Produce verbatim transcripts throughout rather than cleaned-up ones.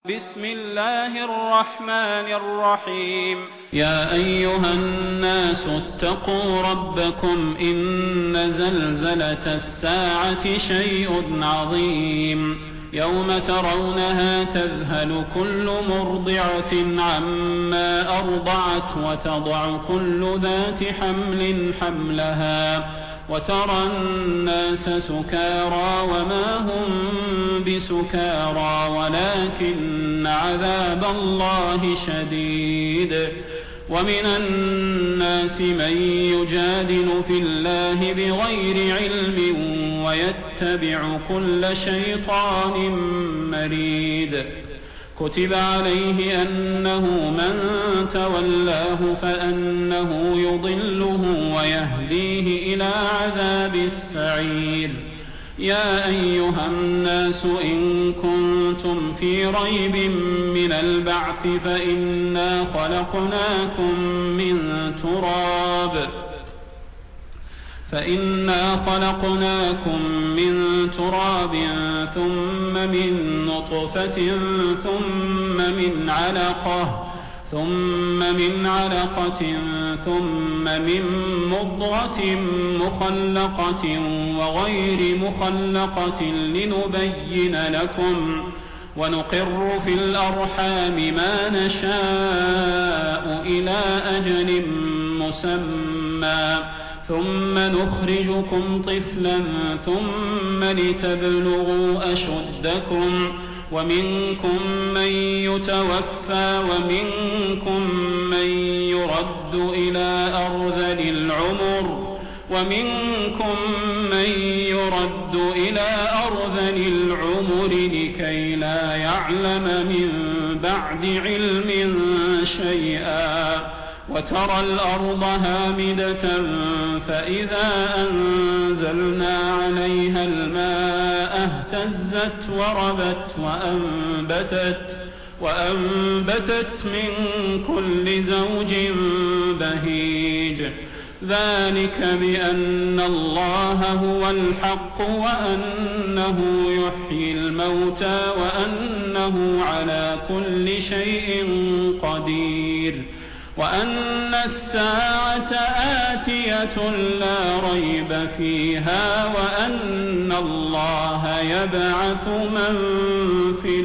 بسم الله الرحمن الرحيم يا أيها الناس اتقوا ربكم إن زلزلة الساعة شيء عظيم يوم ترونها تذهل كل مرضعة عما أرضعت وتضع كل ذات حمل حملها وترى الناس سكارى وما هم بسكارى ولكن عذاب الله شديد ومن الناس من يجادل في الله بغير علم ويتبع كل شيطان مريد كتب عليه أنه من تولاه فأنه يضله ويهديه إلى عذاب السعير يا أيها الناس إن كنتم في ريب من البعث فإنا خلقناكم من تراب فإنا خلقناكم من تراب ثم من نطفة ثم من علقة ثم من علقة ثم من مضغة مخلقة وغير مخلقة لنبين لكم ونقر في الأرحام ما نشاء إلى أجل مسمى ثم نخرجكم طفلا ثم لتبلغوا أشدكم ومنكم من يتوفى ومنكم من يرد إلى أرذل العمر ومنكم من يرد إلى أرذل العمر لكي لا يعلم من بعد علم شيئا وترى الأرض هامدة فإذا أنزلنا عليها الماء اهتزت وربت وأنبتت, وأنبتت من كل زوج بهيج ذلك بأن الله هو الحق وأنه يحيي الموتى وأنه على كل شيء قدير وأن الساعة آتية لا ريب فيها وأن الله يبعث من في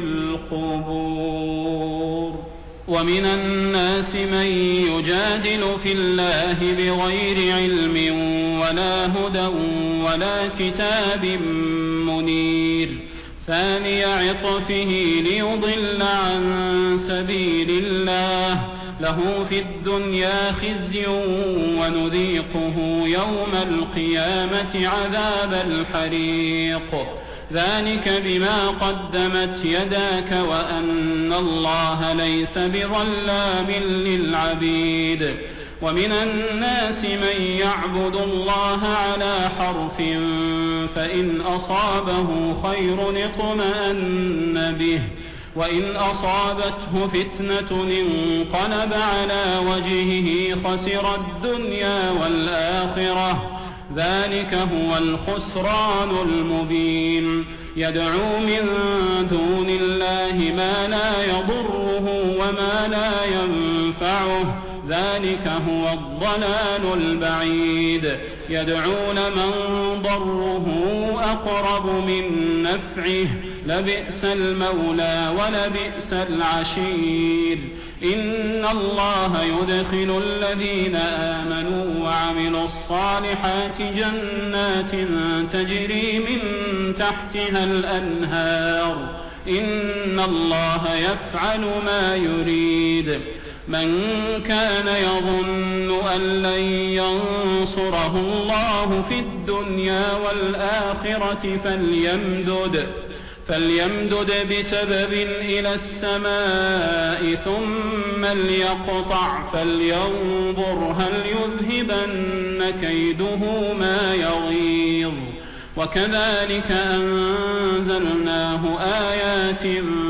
القبور ومن الناس من يجادل في الله بغير علم ولا هدى ولا كتاب منير ثاني عطفه ليضل عن سبيل الله له في الدنيا خزي ونذيقه يوم القيامة عذاب الحريق ذلك بما قدمت يداك وأن الله ليس بظلام للعبيد ومن الناس من يعبد الله على حرف فإن أصابه خير اطمأن به وإن أصابته فتنة انقلب على وجهه خسر الدنيا والآخرة ذلك هو الخسران المبين يدعو من دون الله ما لا يضره وما لا ينفعه ذلك هو الضلال البعيد يدعون من ضره أقرب من نفعه لبئس المولى ولبئس العشير إن الله يدخل الذين آمنوا وعملوا الصالحات جنات تجري من تحتها الأنهار إن الله يفعل ما يريد من كان يظن أن لن ينصره الله في الدنيا والآخرة فليمدد فليمدد بسبب إلى السماء ثم ليقطع فلينظر هل يذهبن كيده ما يغيظ وكذلك أنزلناه آيات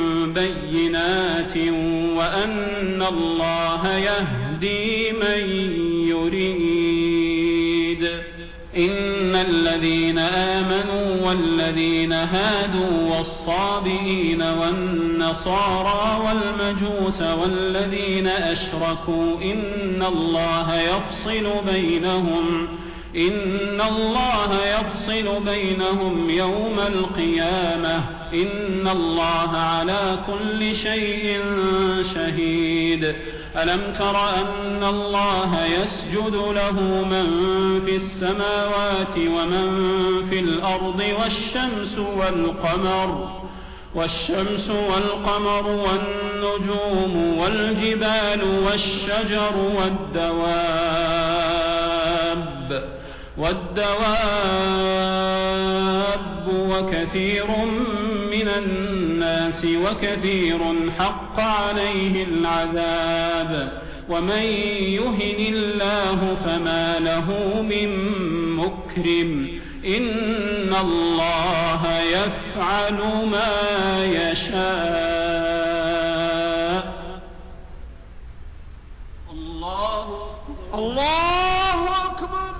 بينات وأن الله يهدي من يريد إن الذين الذين آمنوا والذين هادوا والصابئين والنصارى والمجوس والذين أشركوا إن الله يفصل بينهم إن الله يفصل بينهم يوم القيامة إن الله على كل شيء شهيد ألم تر أن الله يسجد له من في السماوات ومن في الأرض والشمس والقمر والشمس والقمر والنجوم والجبال والشجر والدواب والدواب وكثير من الناس وكثير حق عليه العذاب ومن يهن الله فما له من مكرم إن الله يفعل ما يشاء. الله الله أكبر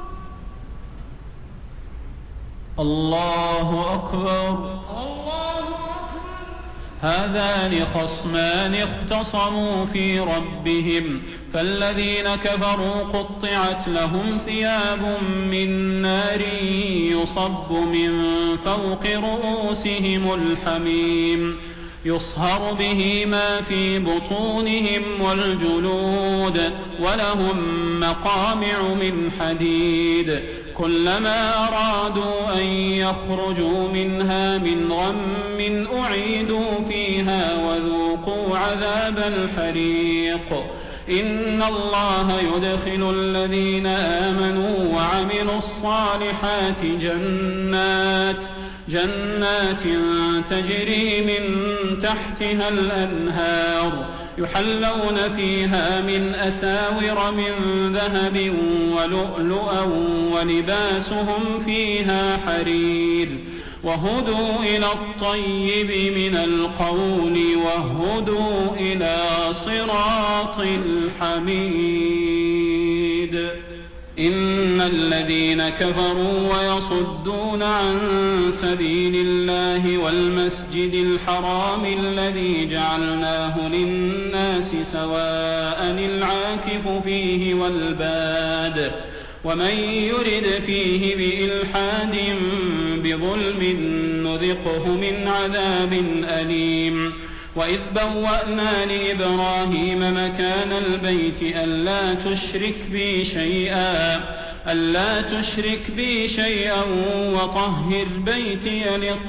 الله أكبر الله أكبر. هذان خصمان اختصموا في ربهم فالذين كفروا قطعت لهم ثياب من نار يصب من فوق رؤوسهم الحميم يصهر به ما في بطونهم والجلود ولهم مقامع من حديد كلما أرادوا أن يخرجوا منها من غم أعيدوا فيها وذوقوا عذاب الحريق. إن الله يدخل الذين آمنوا وعملوا الصالحات جنات جنات تجري من تحتها الأنهار يحلون فيها من أساور من ذهب ولؤلؤا ولباسهم فيها حرير وهدوا إلى الطيب من القول وهدوا إلى صراط الحميد. إن الذين كفروا ويصدون عن سبيل الله والمسجد الحرام الذي جعلناه للناس سواء العاكف فيه والباد ومن يرد فيه بإلحاد بظلم نذقه من عذاب أليم. وإذ بوأنا لإبراهيم مكان البيت ألا تشرك بي شيئا ألا تشرك بي شيئا وطهر بيتي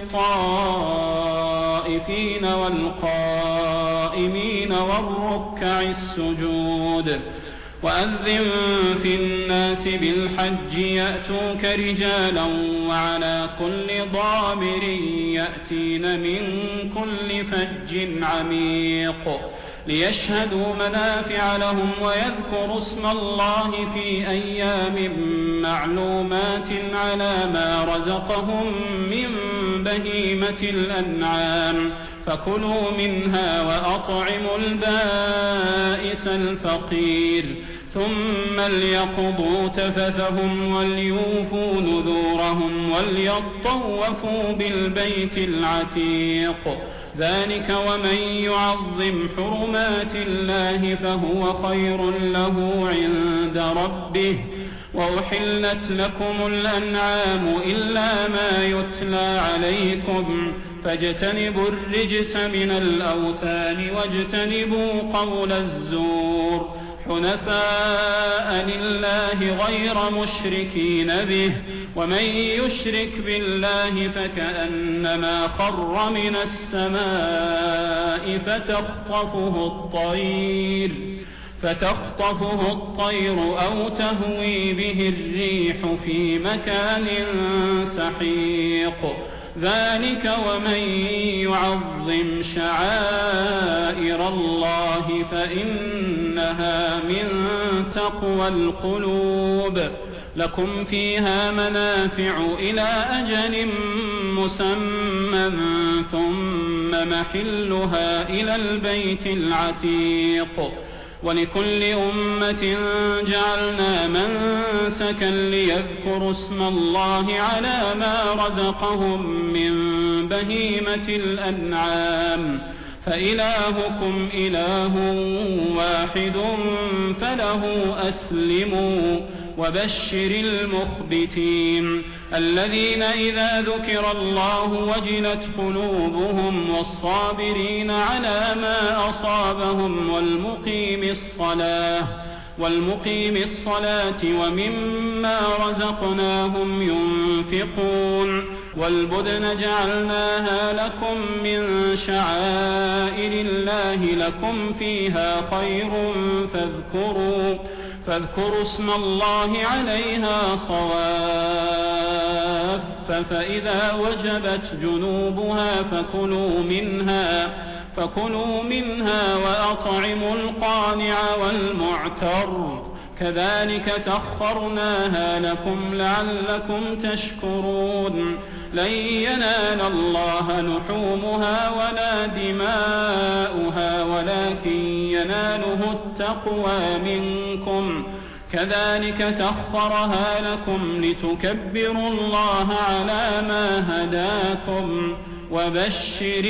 للطائفين والقائمين والركع السجود. وأذن في الناس بالحج يأتوك رجالا وعلى كل ضامر يأتين من كل فج عميق ليشهدوا منافع لهم ويذكروا اسم الله في أيام معلومات على ما رزقهم من بهيمة الأنعام فكلوا منها وأطعموا البائس الفقير ثم ليقضوا تفثهم وليوفوا نذورهم وليطوفوا بالبيت العتيق. ذلك ومن يعظم حرمات الله فهو خير له عند ربه. وأحلت لكم الأنعام إلا ما يتلى عليكم فاجتنبوا الرجس من الأوثان واجتنبوا قول الزور حنفاء لله غير مشركين به ومن يشرك بالله فكأنما خر من السماء فتخطفه الطير فتخطفه الطير أو تهوي به الريح في مكان سحيق. ذلك ومن يعظم شعائر الله فإنها من تقوى القلوب. لكم فيها منافع إلى أجل مسمى ثم محلها إلى البيت العتيق. ولكل أمة جعلنا منسكا ليذكروا اسم الله على ما رزقهم من بهيمة الأنعام فإلهكم إله واحد فله أسلموا وبشر المخبتين الذين إذا ذكر الله وجلت قلوبهم والصابرين على ما أصابهم والمقيم الصلاة والمقيم الصلاة ومما رزقناهم ينفقون والبدن جعلناها لكم من شعائر الله لكم فيها خير فاذكروا فاذكروا اسم الله عليها صواف فإذا وجبت جنوبها فكلوا منها فكلوا منها وأطعموا القانع والمعتر كذلك سخرناها لكم لعلكم تشكرون لن ينال الله لحومها ولا دماؤها ولكن يناله التقوى منكم كذلك سخرها لكم لتكبروا الله على ما هداكم وبشر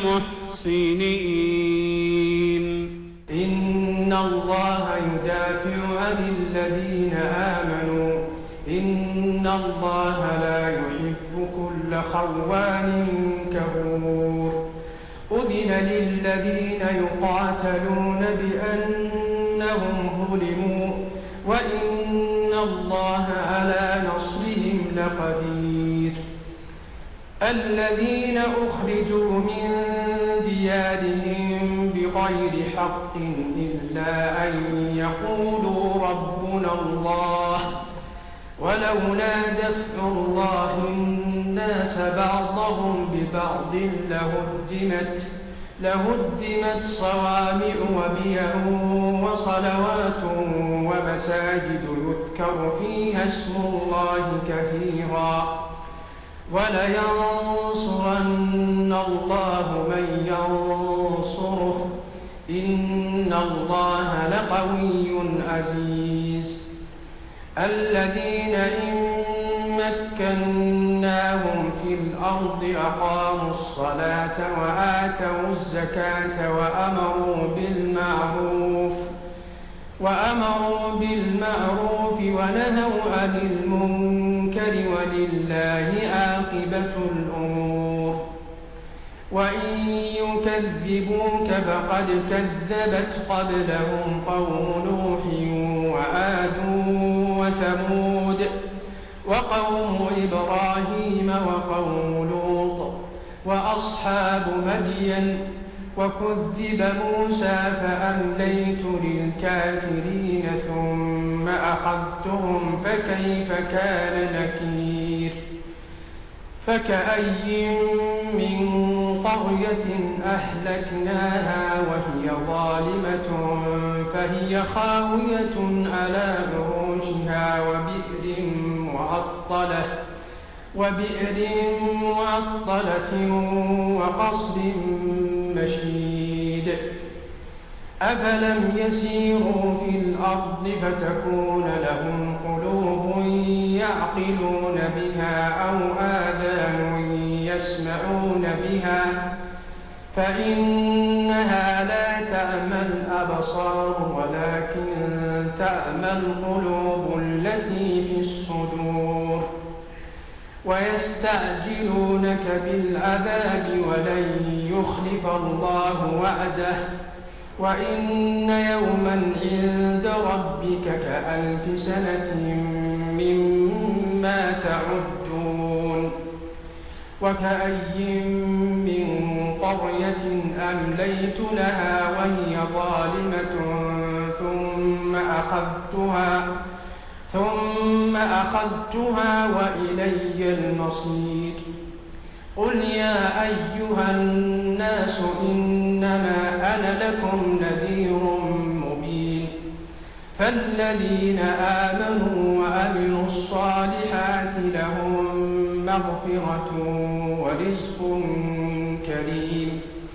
المحسنين إن الله يدافع عن الذين آمنوا إن الله لا يحب كل خوان كفور أذن للذين يقاتلون بأنهم ظلموا وإن الله على نصرهم لقدير الذين أخرجوا من ديارهم بغير حق إلا أن يقولوا ربنا الله ولولا دفع الله الناس بعضهم ببعض لهدمت لهدمت صوامع وبيع وصلوات ومساجد يذكر فيها اسم الله كثيرا ولينصرن الله من ينصره إن الله لقوي عزيز الذين إن مكناهم في الأرض أقاموا الصلاة وآتوا الزكاة وأمروا بالمعروف وأمروا بالمعروف ونهوا عن المنكر ولله عاقبة الأمور وإن يكذبوك فقد كذبت قبلهم قوم نوح وعاد وثمود وقوم إبراهيم وقوم لوط وأصحاب مدين وكذب موسى فأمليت للكافرين ثم أخذتهم فكيف كان نكير فكأي من قرية أهلكناها وهي ظالمة فهي خاوية على عروشها وبئر معطلة وبئر معطلة وقصر مشيد أفلم يسيروا في الأرض فتكون لهم قلوب يعقلون بها أو آذان يسمعون بها فإنها لا تعمى الأبصار ولكن تعمى القلوب التي في الصدور ويستعجلونك بالعذاب ولن يخلف الله وعده وإن يوما عند ربك كألف سنة مما تعدون وكأي من قرية أمليت لها وهي ظالمة ثم أخذتها ثم أخذتها وإلي المصير قل يا أيها الناس إنما أنا لكم نذير مبين فالذين آمنوا وعملوا الصالحات لهم مغفرة ورزق كريم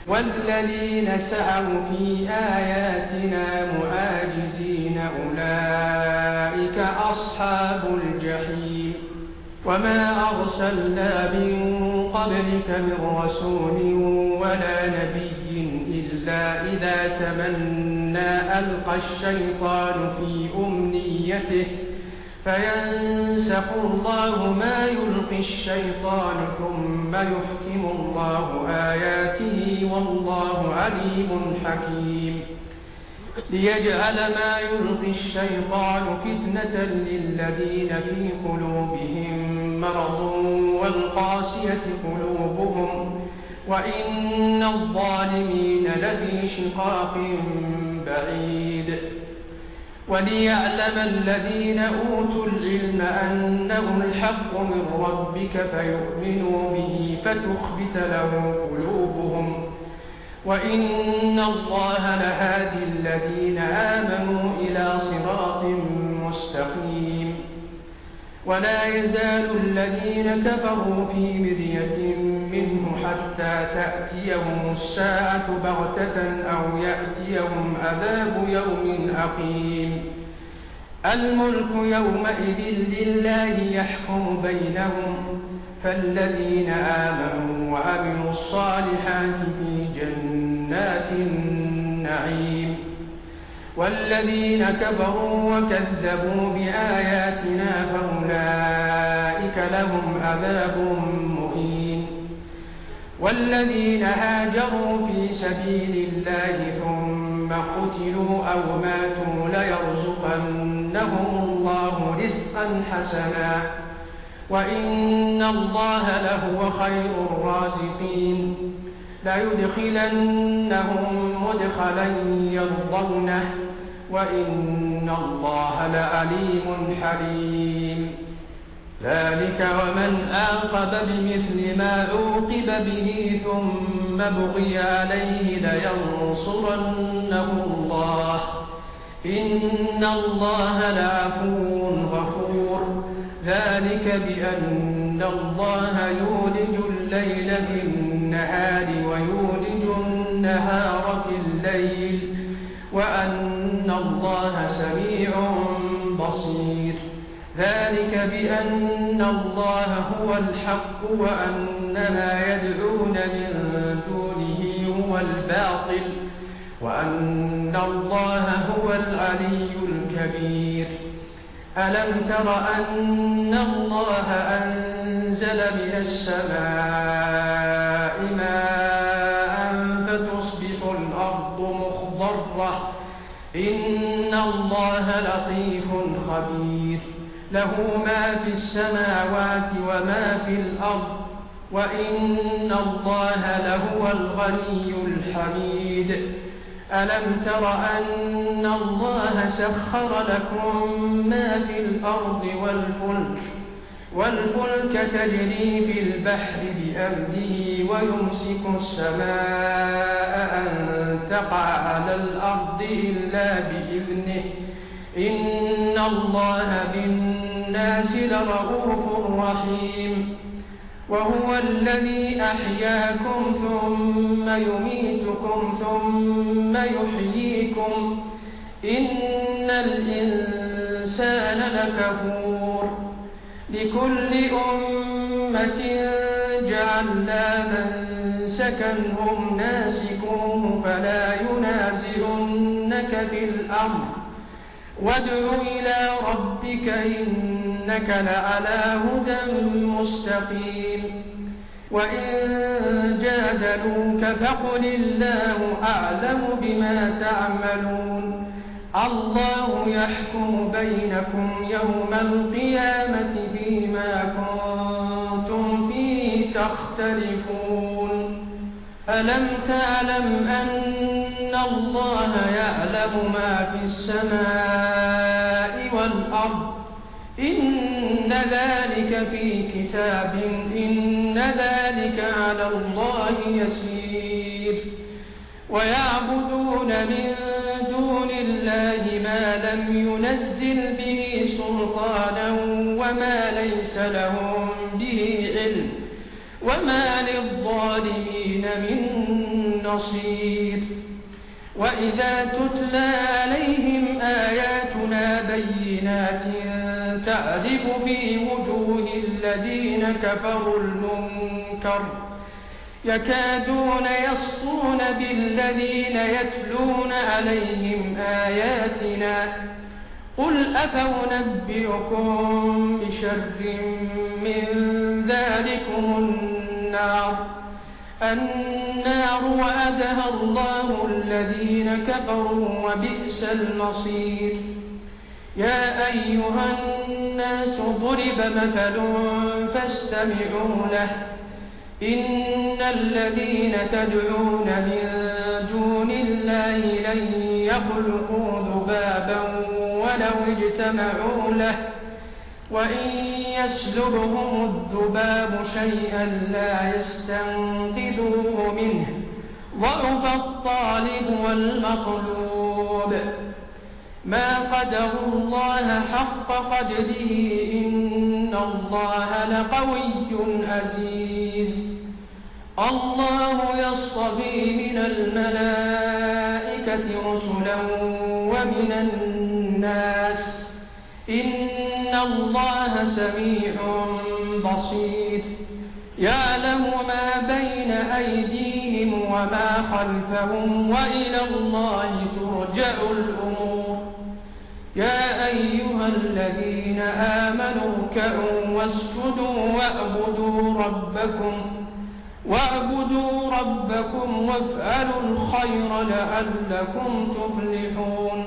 والذين سعوا في آياتنا معاجزين أولئك أصحاب الجحيم. وما أرسلنا من قبلك من رسول ولا نبي إلا إذا تمنى ألقى الشيطان في أمنيته فينسخ الله ما يلقي الشيطان ثم يحكم الله آياته والله عليم حكيم. ليجعل ما يلقي الشيطان فتنة للذين في قلوبهم مرض والقاسية قلوبهم وإن الظالمين لفي شقاق بعيد. وليعلم الذين أوتوا العلم أنه الحق من ربك فيؤمنوا به فتخبت له قلوبهم وإن الله لهادي الذين آمنوا إلى صراط مستقيم. ولا يزال الذين كفروا في مرية منه حتى تأتيهم الساعة بغتة أو يأتيهم عذاب يوم أقيم. الملك يومئذ لله يحكم بينهم فالذين آمنوا وعملوا الصالحات في جنات النعيم والذين كفروا وكذبوا بآياتنا فأولئك لهم عذاب مهين. والذين هاجروا في سبيل الله ثم قتلوا أو ماتوا ليرزقنهم الله رزقا حسنا وإن الله لهو خير الرازقين. ليدخلنهم مدخلا يرضونه وإن الله لعليم حليم. ذلك ومن عاقب بمثل ما عوقب به ثم بغي عليه لينصرنه الله إن الله لعفو غفور. ذلك بأن الله يولج الليل في النهار ويولج النهار في الليل وأن الله سميع بصير. ذلك بأن الله هو الحق وأن ما يدعون من دونه هو الباطل وأن الله هو العلي الكبير. ألم تر أن الله أنزل من السماء ماء فتصبح الأرض مخضرة إن الله لطيف خبير. له ما في السماوات وما في الأرض وإن الله لهو الغني الحميد. ألم تر أن الله سخر لكم ما في الأرض والفلك والفلك تجري في البحر بأمره ويمسك السماء أن تقع على الأرض إلا بإذنه إن الله بالناس لرءوف رحيم. وهو الذي أحياكم ثم يميتكم ثم يحييكم إن الإنسان لكفور. لكل أمة جعلنا منسكا هم ناسكوه فلا ينازعنك في الأمر وادع إلى ربك إنك لعلى هدى مستقيم. وإن جادلوك فقل الله أعلم بما تعملون الله يحكم بينكم يوم القيامة فيما كنتم فيه تختلفون. ألم تعلم أن الله يعلم ما في السماء والأرض إن ذلك في كتاب إن ذلك على الله يسير. ويعبدون من دون الله ما لم ينزل به سلطانا وما ليس لهم به علم وما للظالمين من النصير وإذا تتلى عليهم آياتنا بينات تعرف في وجوه الذين كفروا المنكر يكادون يسطون بالذين يتلون عليهم آياتنا قل أفأنبئكم بشر من ذلكم النار النار وعدها الله الذين كفروا وبئس المصير يا أيها الناس ضرب مثل فاستمعوا له إن الذين تدعون من دون الله لن يخلقوا ذبابا ولو اجتمعوا له وإن يسلبهم الذباب شيئا لا يستنقذوه منه ضعف الطالب والمطلوب ما قدروا الله حق قدره إن الله لقوي عزيز الله يصطفي من الملائكة رسلا ومن الناس إن الله سميع بصير يعلم ما بين أيديهم وما خلفهم وإلى الله ترجع الأمور يا أيها الذين آمنوا اركعوا واسجدوا واعبدوا ربكم واعبدوا ربكم وافعلوا الخير لعلكم تفلحون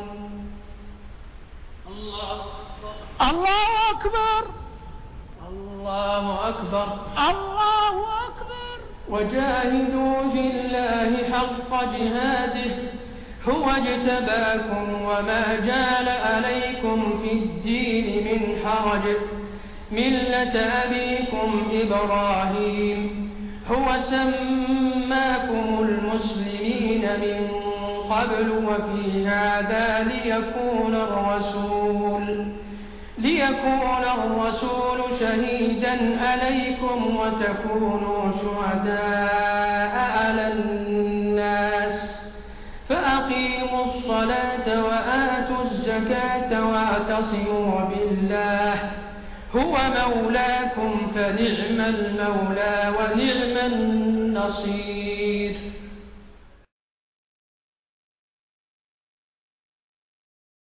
الله الله أكبر الله أكبر الله أكبر وجاهدوا في الله حق جهاده هو اجتباكم وما جعل عليكم في الدين من حرج ملة أبيكم إبراهيم هو سماكم المسلمين من قبل وفي هذا ليكون الرسول ليكون الرسول شهيدا عليكم وتكونوا شهداء على الناس فأقيموا الصلاة وآتوا الزكاة واعتصموا بالله هو مولاكم فنعم المولى ونعم النصير